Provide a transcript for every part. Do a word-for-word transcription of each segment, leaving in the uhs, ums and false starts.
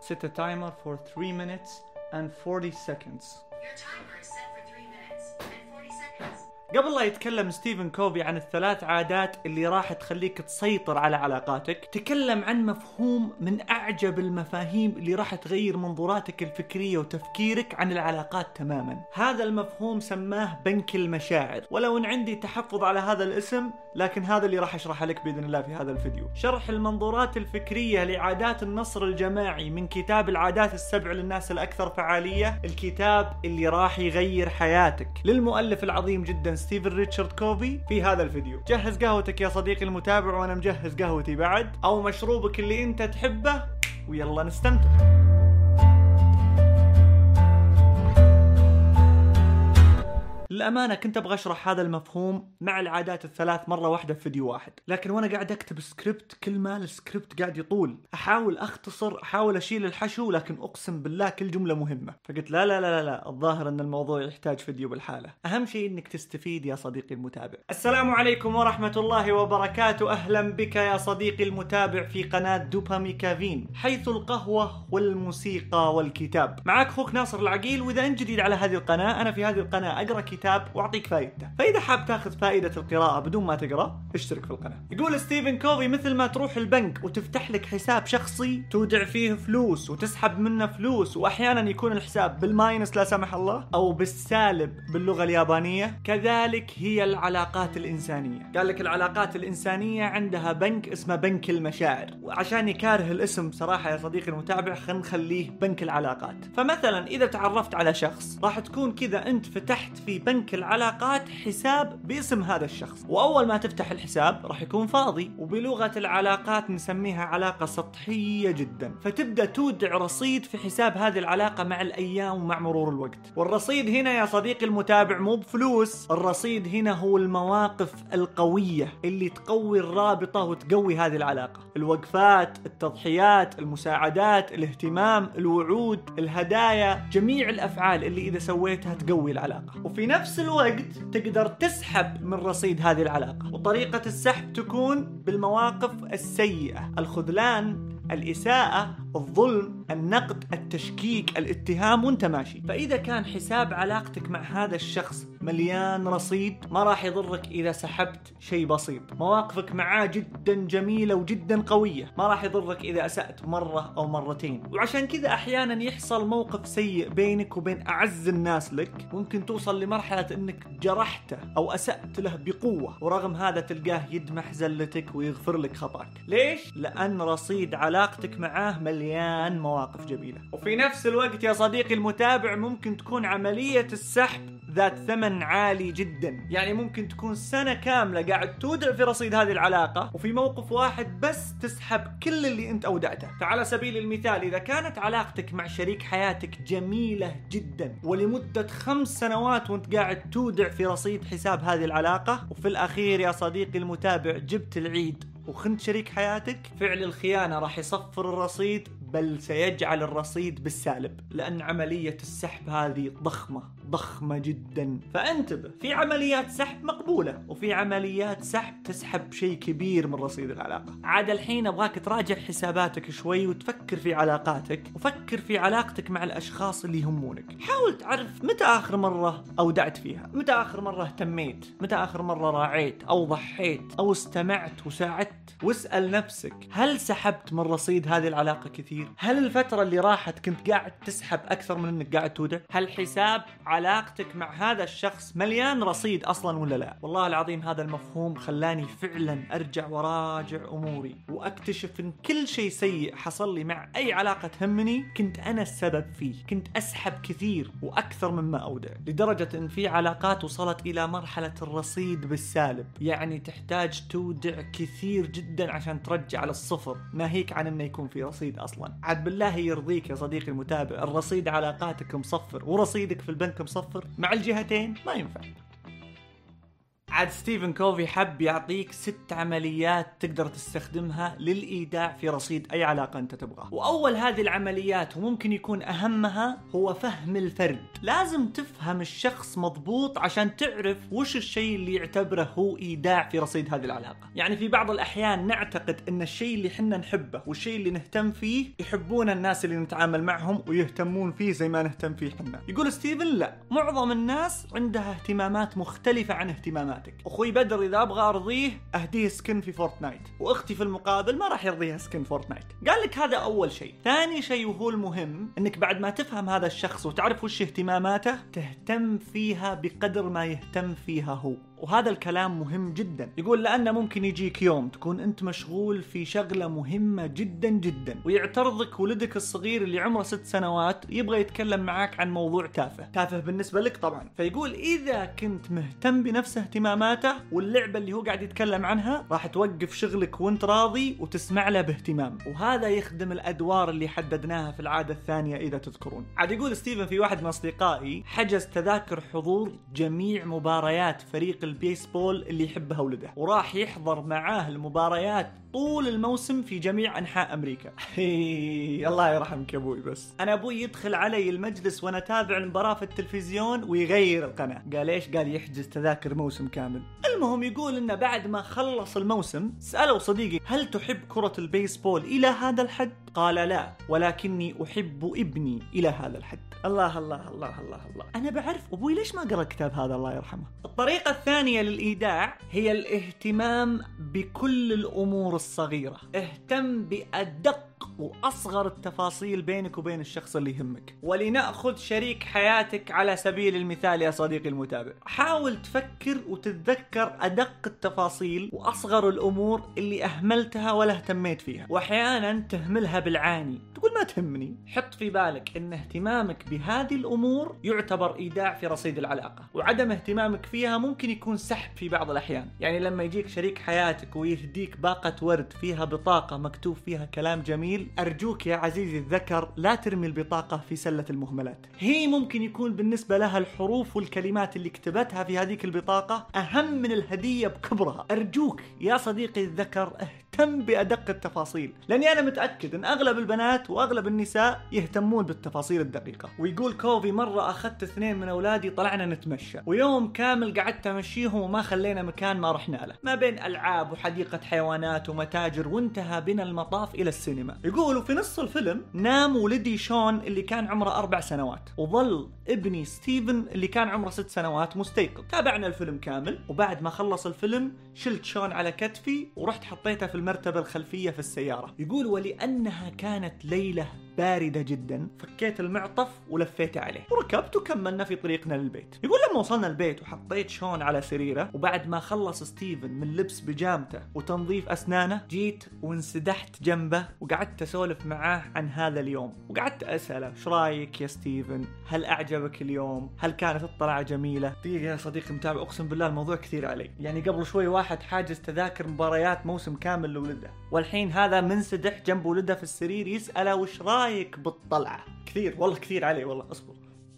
Set a timer for three minutes and forty seconds. Your timer is set for three minutes and forty seconds. قبل لا يتكلم ستيفن كوفي عن الثلاث عادات اللي راح تخليك تسيطر على علاقاتك، تكلم عن مفهوم من أعجب المفاهيم اللي راح تغير منظوراتك الفكرية وتفكيرك عن العلاقات تماما. هذا المفهوم سماه بنك المشاعر، ولو ان عندي تحفظ على هذا الاسم، لكن هذا اللي راح اشرحه لك بإذن الله في هذا الفيديو. شرح المنظورات الفكرية لعادات النصر الجماعي من كتاب العادات السبع للناس الأكثر فعالية، الكتاب اللي راح يغير حياتك، للمؤلف العظيم جدا ستيفن ريتشارد كوفي. في هذا الفيديو جهز قهوتك يا صديقي المتابع، وانا مجهز قهوتي بعد، او مشروبك اللي انت تحبه، ويلا نستمتع. للأمانة كنت أبغى أشرح هذا المفهوم مع العادات الثلاث مرة واحدة في فيديو واحد، لكن وأنا قاعد أكتب سكريبت كل ما السكريبت قاعد يطول، أحاول أختصر، أحاول أشيل الحشو، لكن أقسم بالله كل جملة مهمة. فقلت لا لا لا لا الظاهر أن الموضوع يحتاج فيديو بالحالة. أهم شيء أنك تستفيد يا صديقي المتابع. السلام عليكم ورحمة الله وبركاته. أهلا بك يا صديقي المتابع في قناة دوبامي كافين، حيث القهوة والموسيقى والكتاب. معك أخوك ناصر العقيل، وإذا أنت جديد على هذه القناة، أنا في هذه القناة أقرأ كتاب واعطيك فائدته. فاذا حاب تاخذ فائده القراءه بدون ما تقرا، اشترك في القناه. يقول ستيفن كوفي مثل ما تروح البنك وتفتح لك حساب شخصي تودع فيه فلوس وتسحب منه فلوس، واحيانا يكون الحساب بالماينس لا سمح الله او بالسالب باللغه اليابانيه، كذلك هي العلاقات الانسانيه. قال لك العلاقات الانسانيه عندها بنك اسمه بنك المشاعر، وعشان كاره الاسم صراحه يا صديقي المتابع خلينا نخليه بنك العلاقات. فمثلا اذا تعرفت على شخص راح تكون كذا انت فتحت في بنك العلاقات حساب باسم هذا الشخص، وأول ما تفتح الحساب راح يكون فاضي، وبلغة العلاقات نسميها علاقة سطحية جدا. فتبدأ تودع رصيد في حساب هذه العلاقة مع الأيام ومع مرور الوقت. والرصيد هنا يا صديقي المتابع مو بفلوس، الرصيد هنا هو المواقف القوية اللي تقوي الرابطة وتقوي هذه العلاقة. الوقفات، التضحيات، المساعدات، الاهتمام، الوعود، الهدايا، جميع الأفعال اللي إذا سويتها تقوي العلاقة. وفي نفس الوقت تقدر تسحب من رصيد هذه العلاقة، وطريقة السحب تكون بالمواقف السيئة، الخذلان، الإساءة، الظلم، النقد، التشكيك، الاتهام، وانت ماشي. فإذا كان حساب علاقتك مع هذا الشخص مليان رصيد، ما راح يضرك إذا سحبت شيء بسيط. مواقفك معاه جدا جميلة وجدا قوية، ما راح يضرك إذا أسأت مرة أو مرتين. وعشان كذا أحيانا يحصل موقف سيء بينك وبين أعز الناس لك، ممكن توصل لمرحلة أنك جرحته أو أسأت له بقوة، ورغم هذا تلقاه يدمح زلتك ويغفر لك خطأك. ليش؟ لأن رصيد علاقتك معاه مليان مواقف جميلة. وفي نفس الوقت يا صديقي المتابع ممكن تكون عملية السحب ذات ثمن عالي جدا، يعني ممكن تكون سنة كاملة قاعد تودع في رصيد هذه العلاقة، وفي موقف واحد بس تسحب كل اللي انت أودعته. فعلى سبيل المثال إذا كانت علاقتك مع شريك حياتك جميلة جدا، ولمدة خمس سنوات وانت قاعد تودع في رصيد حساب هذه العلاقة، وفي الأخير يا صديقي المتابع جبت العيد وخنت شريك حياتك، فعل الخيانة راح يصفر الرصيد، بل سيجعل الرصيد بالسالب، لأن عملية السحب هذه ضخمة ضخمة جدا. فانتبه، في عمليات سحب مقبولة، وفي عمليات سحب تسحب شيء كبير من رصيد العلاقة. عاد الحين أبغاك تراجع حساباتك شوي وتفكر في علاقاتك، وفكر في علاقتك مع الأشخاص اللي يهمونك. حاول تعرف متى آخر مرة أودعت فيها، متى آخر مرة اهتميت، متى آخر مرة راعيت أو ضحيت أو استمعت وساعدت. واسأل نفسك، هل سحبت من رصيد هذه العلاقة كثير؟ هل الفترة اللي راحت كنت قاعد تسحب أكثر من أنك قاعد تودع؟ هل حساب علاقتك مع هذا الشخص مليان رصيد أصلا ولا لا؟ والله العظيم هذا المفهوم خلاني فعلا أرجع وراجع أموري، وأكتشف أن كل شيء سيء حصل لي مع أي علاقة تهمني كنت أنا السبب فيه. كنت أسحب كثير وأكثر مما أودع، لدرجة أن في علاقات وصلت إلى مرحلة الرصيد بالسالب، يعني تحتاج تودع كثير جدا عشان ترجع للصفر، ناهيك عن أنه يكون في رصيد أصلا. عاد بالله يرضيك يا صديقي المتابع، الرصيد علاقاتك مصفر ورصيدك في البنك مصفر مع الجهتين، ما ينفع. عاد ستيفن كوفي حب يعطيك ست عمليات تقدر تستخدمها للإيداع في رصيد أي علاقة أنت تبغاه. وأول هذه العمليات وممكن يكون أهمها هو فهم الفرد. لازم تفهم الشخص مضبوط عشان تعرف وش الشيء اللي يعتبره هو إيداع في رصيد هذه العلاقة. يعني في بعض الأحيان نعتقد أن الشيء اللي حنا نحبه والشيء اللي نهتم فيه يحبون الناس اللي نتعامل معهم ويهتمون فيه زي ما نهتم فيه حنا. يقول ستيفن لا، معظم الناس عندها اهتمامات مختلفة عن اهتماماتك. أخوي بدر إذا أبغى أرضيه أهديه سكن في فورتنايت، وأختي في المقابل ما راح يرضيها سكن فورتنايت. قال لك هذا أول شيء. ثاني شيء وهو المهم أنك بعد ما تفهم هذا الشخص وتعرف وش اهتماماته تهتم فيها بقدر ما يهتم فيها هو. وهذا الكلام مهم جدا. يقول لأنه ممكن يجيك يوم تكون أنت مشغول في شغلة مهمة جدا جدا ويعترضك ولدك الصغير اللي عمره ست سنوات يبغى يتكلم معاك عن موضوع تافه تافه بالنسبة لك طبعا. فيقول إذا كنت مهتم بنفس اهتماماته واللعبة اللي هو قاعد يتكلم عنها راح توقف شغلك وانت راضي وتسمع له باهتمام. وهذا يخدم الأدوار اللي حددناها في العادة الثانية إذا تذكرون. عاد يقول ستيفن في واحد من أصدقائي حجز تذاكر حضور جميع مباريات فريق البيسبول اللي يحبها ولده، وراح يحضر معاه المباريات طول الموسم في جميع أنحاء أمريكا. الله يرحمك يا أبوي. بس أنا أبوي يدخل علي المجلس وأنا تابع المباراة في التلفزيون ويغير القناة. قال إيش؟ قال يحجز تذاكر موسم كامل. المهم يقول إنه بعد ما خلص الموسم سألوا صديقي هل تحب كرة البيسبول إلى هذا الحد؟ قال لا، ولكني أحب ابني إلى هذا الحد. الله الله الله الله الله. أنا بعرف أبوي ليش ما قرأ الكتاب هذا الله يرحمه. الطريقة الثانية للإيداع هي الاهتمام بكل الأمور الصغيرة. اهتم بأدق وأصغر التفاصيل بينك وبين الشخص اللي يهمك. ولنأخذ شريك حياتك على سبيل المثال يا صديقي المتابع. حاول تفكر وتتذكر أدق التفاصيل وأصغر الأمور اللي أهملتها ولا اهتميت فيها، وأحيانا تهملها بالعاني تقول ما تهمني. حط في بالك أن اهتمامك بهذه الأمور يعتبر إيداع في رصيد العلاقة، وعدم اهتمامك فيها ممكن يكون سحب في بعض الأحيان. يعني لما يجيك شريك حياتك ويهديك باقة ورد فيها بطاقة مكتوب فيها كلام جميل، أرجوك يا عزيزي الذكر لا ترمي البطاقة في سلة المهملات. هي ممكن يكون بالنسبة لها الحروف والكلمات اللي كتبتها في هذيك البطاقة أهم من الهدية بكبرها. أرجوك يا صديقي الذكر اهتم بأدق التفاصيل، لأني أنا متأكد أن أغلب البنات وأغلب النساء يهتمون بالتفاصيل الدقيقة. ويقول كوفي مرة أخذت اثنين من أولادي طلعنا نتمشى، ويوم كامل قعدت أمشيهم وما خلينا مكان ما رحنا له، ما بين ألعاب وحديقة حيوانات ومتاجر، وانتهى بنا المطاف إلى السينما. يقولوا في نص الفيلم نام ولدي شون اللي كان عمره أربع سنوات، وظل ابني ستيفن اللي كان عمره ست سنوات مستيقظ. تابعنا الفيلم كامل، وبعد ما خلص الفيلم شلت شون على كتفي ورحت حطيته في المرتبة الخلفية في السيارة. يقول ولأنها كانت ليلة باردة جدا فكيت المعطف ولفيته عليه وركبت وكملنا في طريقنا للبيت. يقول لما وصلنا البيت وحطيت شون على سريره، وبعد ما خلص ستيفن من لبس بيجامته وتنظيف أسنانه جيت وانسدحت جنبه وقعدت أسولف معاه عن هذا اليوم، وقعدت أسأله ايش رايك يا ستيفن؟ هل أعجبك اليوم؟ هل كانت الطلعة جميلة؟ دقيقة يا صديقي متابع، أقسم بالله الموضوع كثير علي. يعني قبل شوي واحد حاجز تذاكر مباريات موسم كامل لولده، والحين هذا منسدح جنب ولده في السرير يسأله وش رايك بالطلعة؟ كثير والله كثير علي والله. أصبر.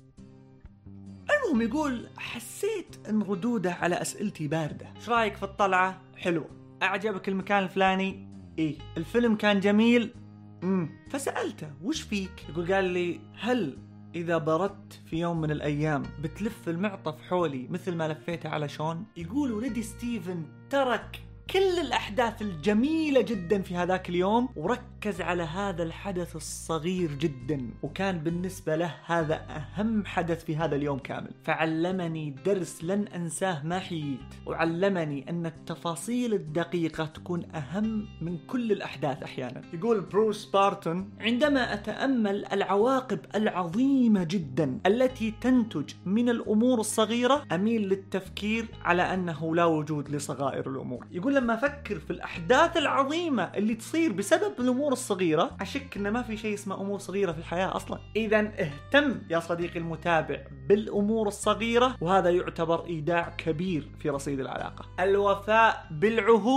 المهم يقول حسيت ان ردوده على أسئلتي باردة. ايش رايك في الطلعة؟ حلوة. أعجبك المكان الفلاني؟ إيه. الفيلم كان جميل؟ امم فسألته وش فيك؟ يقول قال لي هل إذا بردت في يوم من الأيام بتلف المعطف حولي مثل ما لفيته على شون؟ يقول ولدي ستيفن ترك كل الأحداث الجميلة جدا في هذاك اليوم وركز على هذا الحدث الصغير جدا، وكان بالنسبة له هذا أهم حدث في هذا اليوم كامل. فعلمني درس لن أنساه ما حييت، وعلمني أن التفاصيل الدقيقة تكون أهم من كل الأحداث أحيانا. يقول بروس بارتون عندما أتأمل العواقب العظيمة جدا التي تنتج من الأمور الصغيرة أميل للتفكير على أنه لا وجود لصغائر الأمور. يقول لما أفكر في الأحداث العظيمة اللي تصير بسبب الأمور الصغيرة أشك إن ما في شيء اسمه أمور صغيرة في الحياة أصلا. إذا اهتم يا صديقي المتابع بالأمور الصغيرة، وهذا يعتبر إيداع كبير في رصيد العلاقة. الوفاء بالعهود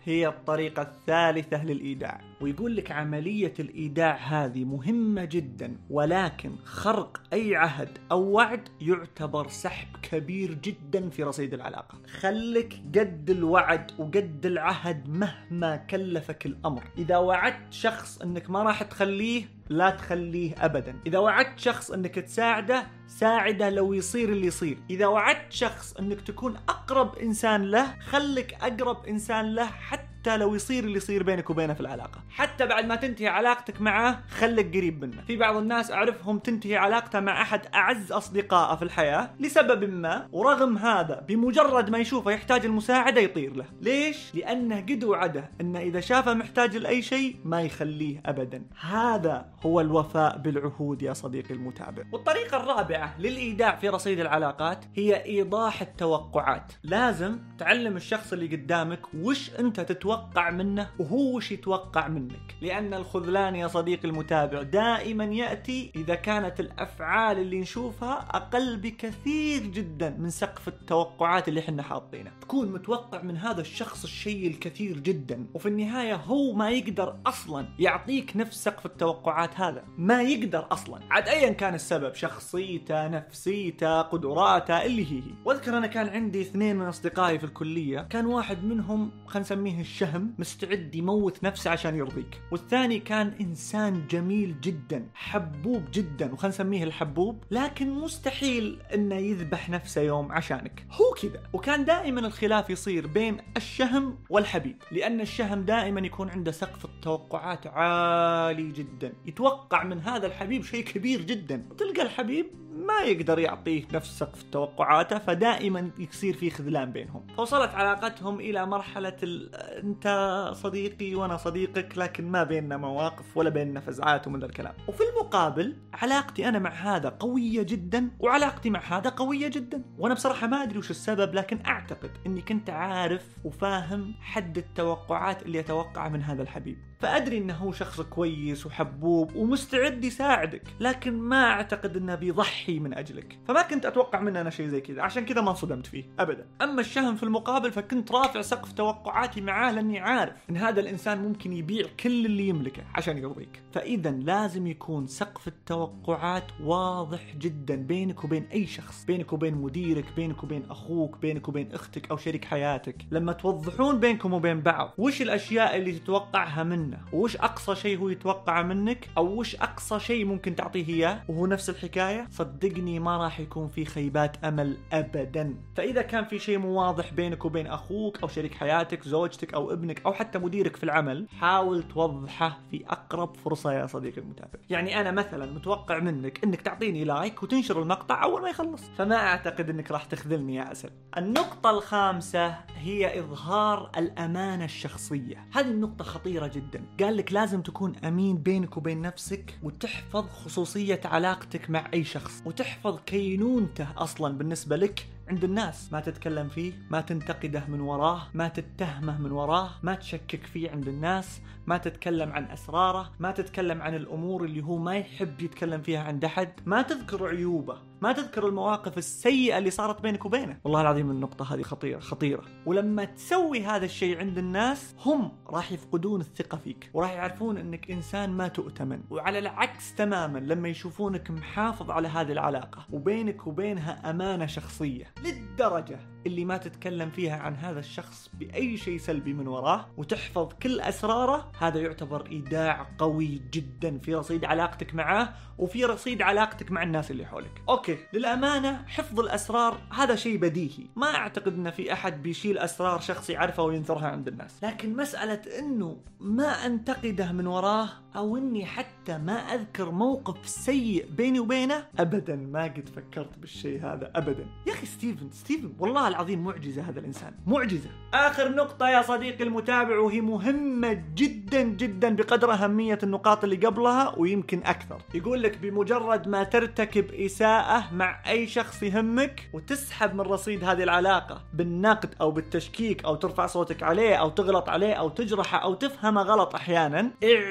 هي الطريقة الثالثة للإيداع. ويقول لك عملية الإيداع هذه مهمة جدا، ولكن خرق أي عهد أو وعد يعتبر سحب كبير جدا في رصيد العلاقة. خلك قد الوعد وقد العهد مهما كلفك الأمر. إذا وعدت شخص أنك ما راح تخليه، لا تخليه أبدا. إذا وعدت شخص أنك تساعده، ساعده لو يصير اللي يصير. إذا وعدت شخص أنك تكون أقرب إنسان له، خلك أقرب إنسان له حتى لو يصير اللي يصير بينك وبينه في العلاقة. حتى بعد ما تنتهي علاقتك معه خلك قريب منه. في بعض الناس أعرفهم تنتهي علاقته مع أحد أعز أصدقائه في الحياة لسبب ما، ورغم هذا بمجرد ما يشوفه يحتاج المساعدة يطير له. ليش؟ لأنه قد وعده أنه إذا شافه محتاج لأي شيء ما يخليه أبدا. هذا هو الوفاء بالعهود يا صديقي المتابع. والطريقة الرابعة للإيداع في رصيد العلاقات هي إيضاح التوقعات. لازم تعلم الشخص اللي قدامك وش أنت تتوقع منه وهو وش يتوقع منك، لأن الخذلان يا صديقي المتابع دائما يأتي إذا كانت الأفعال اللي نشوفها أقل بكثير جدا من سقف التوقعات اللي حنا حاطينه. تكون متوقع من هذا الشخص الشيء الكثير جدا، وفي النهاية هو ما يقدر أصلا يعطيك نفس سقف التوقعات هذا، ما يقدر أصلا، عاد أيا كان السبب، شخصيته، نفسيته، قدراته، اللي هي. واذكر أنا كان عندي اثنين من أصدقائي في الكلية، كان واحد منهم خلينا نسميه الشهم، مستعد يموت نفسه عشان يرضيك، والثاني كان إنسان جميل جدا، حبوب جدا، وخلينا نسميه الحبوب، لكن مستحيل إنه يذبح نفسه يوم عشانك، هو كذا. وكان دائما الخلاف يصير بين الشهم والحبيب، لأن الشهم دائما يكون عنده سقف التوقعات عالي جدا، يتوقع من هذا الحبيب شيء كبير جدا، وتلقى الحبيب ما يقدر يعطيه نفس سقف توقعاته، فدائما يصير في خذلان بينهم. فوصلت علاقتهم إلى مرحلة أنت صديقي وأنا صديقك، لكن ما بيننا مواقف ولا بيننا فزعات ومن الكلام. وفي المقابل علاقتي أنا مع هذا قوية جدا، وعلاقتي مع هذا قوية جدا، وأنا بصراحة ما أدري وش السبب، لكن أعتقد أني كنت عارف وفاهم حد التوقعات اللي أتوقع من هذا الحبيب، فأدري أنه هو شخص كويس وحبوب ومستعد يساعدك، لكن ما أعتقد أنه بيضحي من أجلك، فما كنت أتوقع منه أنا شيء زي كذا، عشان كذا ما انصدمت فيه أبدا. أما الشهم في المقابل فكنت رافع سقف توقعاتي معاه، لأني عارف أن هذا الإنسان ممكن يبيع كل اللي يملكه عشان يرضيك. فإذا لازم يكون سقف التوقعات واضح جدا بينك وبين أي شخص، بينك وبين مديرك، بينك وبين أخوك، بينك وبين أختك أو شريك حياتك. لما توضحون بينكم وبين بعض وش الأشياء اللي تتوقعها منه، وش أقصى شيء هو يتوقع منك، أو وش أقصى شيء ممكن تعطيه إياه وهو نفس الحكاية، صدقني ما راح يكون في خيبات أمل أبدا. فإذا كان في شيء مو واضح بينك وبين أخوك أو شريك حياتك، زوجتك أو ابنك أو حتى مديرك في العمل، حاول توضحه في أقرب فرصة يا صديقي المتابع. يعني أنا مثلا متوقع منك أنك تعطيني لايك وتنشر المقطع أول ما يخلص، فما أعتقد أنك راح تخذلني يا عسل. النقطة الخامسة هي إظهار الأمانة الشخصية. هذه النقطة خطيرة جدا. قال لك لازم تكون أمين بينك وبين نفسك، وتحفظ خصوصية علاقتك مع أي شخص، وتحفظ كينونته أصلا بالنسبة لك عند الناس. ما تتكلم فيه، ما تنتقده من وراه، ما تتهمه من وراه، ما تشكك فيه عند الناس، ما تتكلم عن أسراره، ما تتكلم عن الأمور اللي هو ما يحب يتكلم فيها عند أحد، ما تذكر عيوبه، ما تذكر المواقف السيئة اللي صارت بينك وبينه. والله العظيم النقطة هذه خطيرة خطيرة. ولما تسوي هذا الشيء عند الناس، هم راح يفقدون الثقة فيك، وراح يعرفون أنك إنسان ما تؤتمن. وعلى العكس تماما، لما يشوفونك محافظ على هذه العلاقة وبينك وبينها أمانة شخصية للدرجة اللي ما تتكلم فيها عن هذا الشخص بأي شيء سلبي من وراه، وتحفظ كل أسراره، هذا يعتبر إيداع قوي جدا في رصيد علاقتك معه وفي رصيد علاقتك مع الناس اللي حولك. أوكي، للأمانة حفظ الأسرار هذا شيء بديهي، ما أعتقد أن في أحد بيشيل أسرار شخص يعرفها وينثرها عند الناس، لكن مسألة أنه ما أنتقده من وراه، أو أني حتى ما أذكر موقف سيء بيني وبينه، أبدا ما قد فكرت بالشيء هذا أبدا. يا أخي ستيفن ستيفن والله العظيم معجزة، هذا الإنسان معجزة. آخر نقطة يا صديقي المتابع، وهي مهمة جدا جدا بقدر أهمية النقاط اللي قبلها ويمكن أكثر. يقول لك بمجرد ما ترتكب إساءة مع أي شخص يهمك وتسحب من رصيد هذه العلاقة بالنقد أو بالتشكيك أو ترفع صوتك عليه أو تغلط عليه أو تجرحه أو تفهمه غلط أحيانا،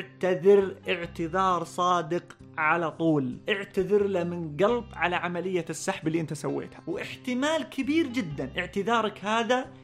اعتذر اعتذار صادق على طول، اعتذر له من قلب على عملية السحب اللي انت سويتها. واحتمال كبير جدا اعتذارك هذا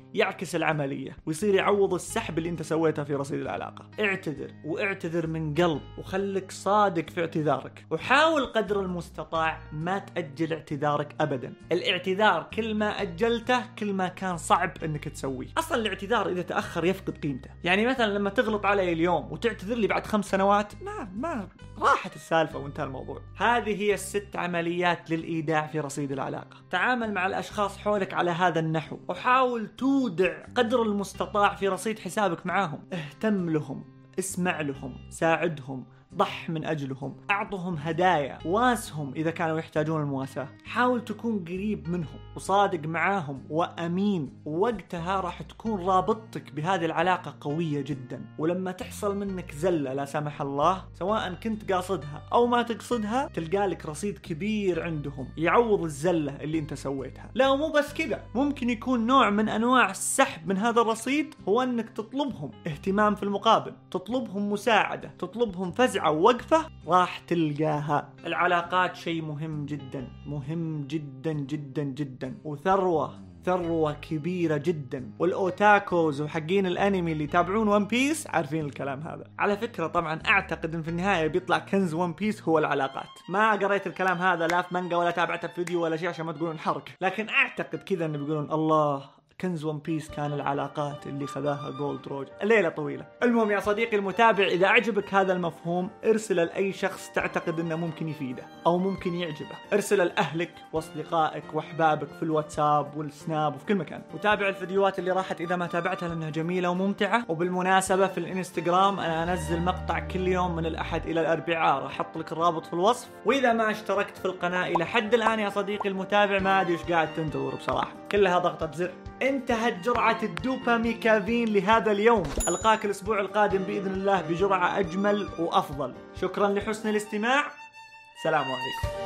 يعكس العملية ويصير يعوض السحب اللي انت سويته في رصيد العلاقة. اعتذر، واعتذر من قلب، وخلك صادق في اعتذارك، وحاول قدر المستطاع ما تأجل اعتذارك أبدا. الاعتذار كل ما أجلته كل ما كان صعب انك تسويه. اصلا الاعتذار اذا تأخر يفقد قيمته. يعني مثلا لما تغلط علي اليوم وتعتذر لي بعد خمس سنوات، ما ما راحت السالفة وانتهى الموضوع. هذه هي الست عمليات للإيداع في رصيد العلاقة. تعامل مع الأشخاص حولك على هذا النحو، وحاول تودع قدر المستطاع في رصيد حسابك معاهم. اهتم لهم، اسمع لهم، ساعدهم، ضح من أجلهم، أعطهم هدايا، واسهم إذا كانوا يحتاجون المواساة. حاول تكون قريب منهم وصادق معاهم وأمين، ووقتها راح تكون رابطتك بهذه العلاقة قوية جدا. ولما تحصل منك زلة لا سمح الله، سواء كنت قاصدها أو ما تقصدها، تلقى لك رصيد كبير عندهم يعوض الزلة اللي انت سويتها. لا ومو بس كذا، ممكن يكون نوع من أنواع السحب من هذا الرصيد هو أنك تطلبهم اهتمام في المقابل، تطلبهم مساعدة، تطلبهم فزعة ووقفة، راح تلقاها. العلاقات شيء مهم جدا، مهم جدا جدا جدا، وثروة ثروة كبيرة جدا. والأوتاكوز وحقين الأنمي اللي يتابعون ون بيس عارفين الكلام هذا. على فكرة طبعا أعتقد إن في النهاية بيطلع كنز ون بيس هو العلاقات. ما قريت الكلام هذا لا في مانجا ولا تابعته في فيديو ولا شيء عشان ما تقولون حرق، لكن أعتقد كذا إن بيقولون الله كنز ون بيس كان العلاقات اللي خذاها جولد روج. الليلة طويلة. المهم يا صديقي المتابع، إذا أعجبك هذا المفهوم ارسله لأي شخص تعتقد أنه ممكن يفيده أو ممكن يعجبه. ارسله لأهلك وأصدقائك وأحبابك في الواتساب والسناب وفي كل مكان. وتابع الفيديوهات اللي راحت إذا ما تابعتها لأنها جميلة وممتعة. وبالمناسبة في الانستغرام أنا أنزل مقطع كل يوم من الأحد إلى الأربعاء، راح أحط لك الرابط في الوصف. وإذا ما اشتركت في القناة إلى حد الآن يا صديقي المتابع، ما أدري إيش قاعد تنتظر بصراحة، كلها ضغطة زر. انتهت جرعة الدوباميكافين لهذا اليوم. ألقاك الأسبوع القادم بإذن الله بجرعة أجمل وأفضل. شكرا لحسن الاستماع. سلام عليكم.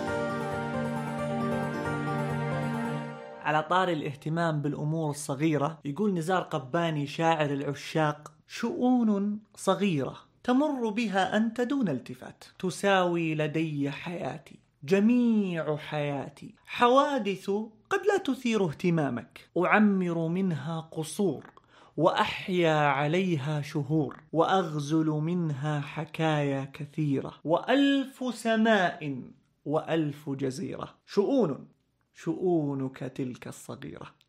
على طاري الاهتمام بالأمور الصغيرة، يقول نزار قباني شاعر العشاق: شؤون صغيرة تمر بها أنت دون التفات، تساوي لدي حياتي، جميع حياتي، حوادث قد لا تثير اهتمامك، أعمر منها قصور وأحيا عليها شهور، وأغزل منها حكايا كثيرة، وألف سماء وألف جزيرة. شؤون، شؤونك تلك الصغيرة.